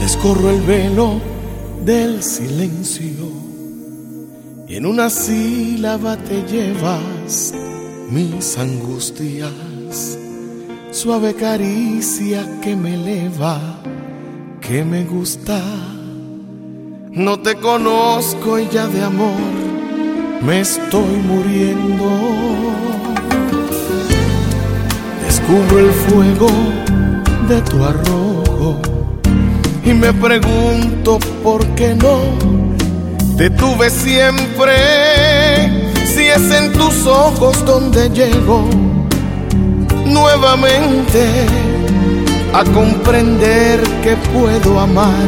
Descorro el velo del silencio y en una sílaba te llevas mis angustias. Suave caricia que me eleva, que me gusta. No te conozco y ya de amor me estoy muriendo. Descubro el fuego de tu arrojo y me pregunto por qué no te tuve siempre, si es en tus ojos donde llego nuevamente a comprender que puedo amar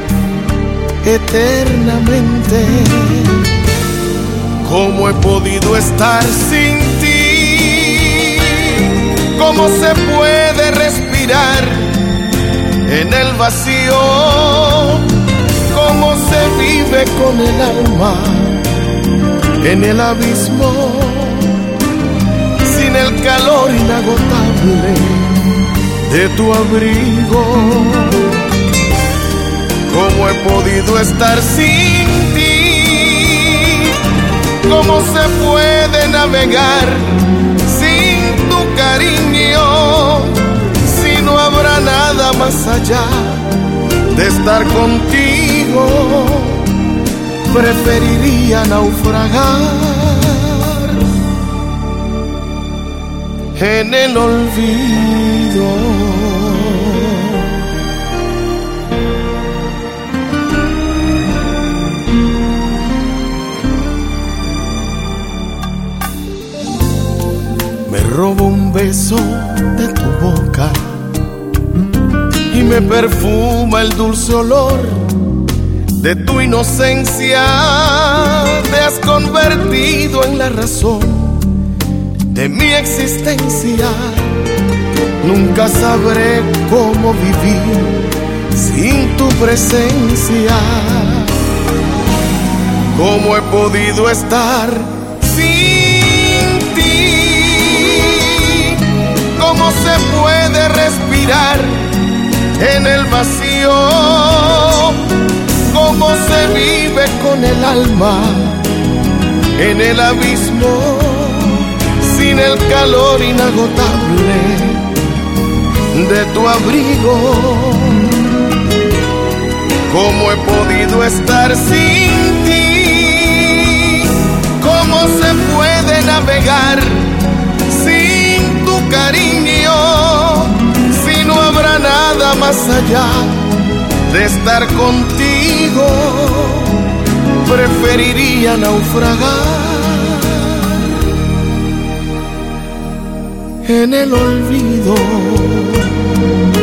eternamente. ¿Cómo he podido estar sin ti? ¿Cómo se puede respirar en el vacío? ¿Cómo se vive con el alma en el abismo? Sin el calor inagotable de tu abrigo. ¿Cómo he podido estar sin ti? ¿Cómo se puede navegar sin tu cariño? Si no habrá nada más allá de estar contigo, preferiría naufragar en el olvido. Me robo un beso de tu boca y me perfuma el dulce olor de tu inocencia. Te has convertido en la razón de mi existencia. Nunca sabré cómo vivir sin tu presencia. ¿Cómo he podido estar sin ti? ¿Cómo se puede respirar en el vacío? ¿Cómo se vive con el alma en el abismo? Sin el calor inagotable de tu abrigo. ¿Cómo he podido estar sin ti? ¿Cómo se puede navegar sin tu cariño? Si no habrá nada más allá de estar contigo, preferiría naufragar en el olvido.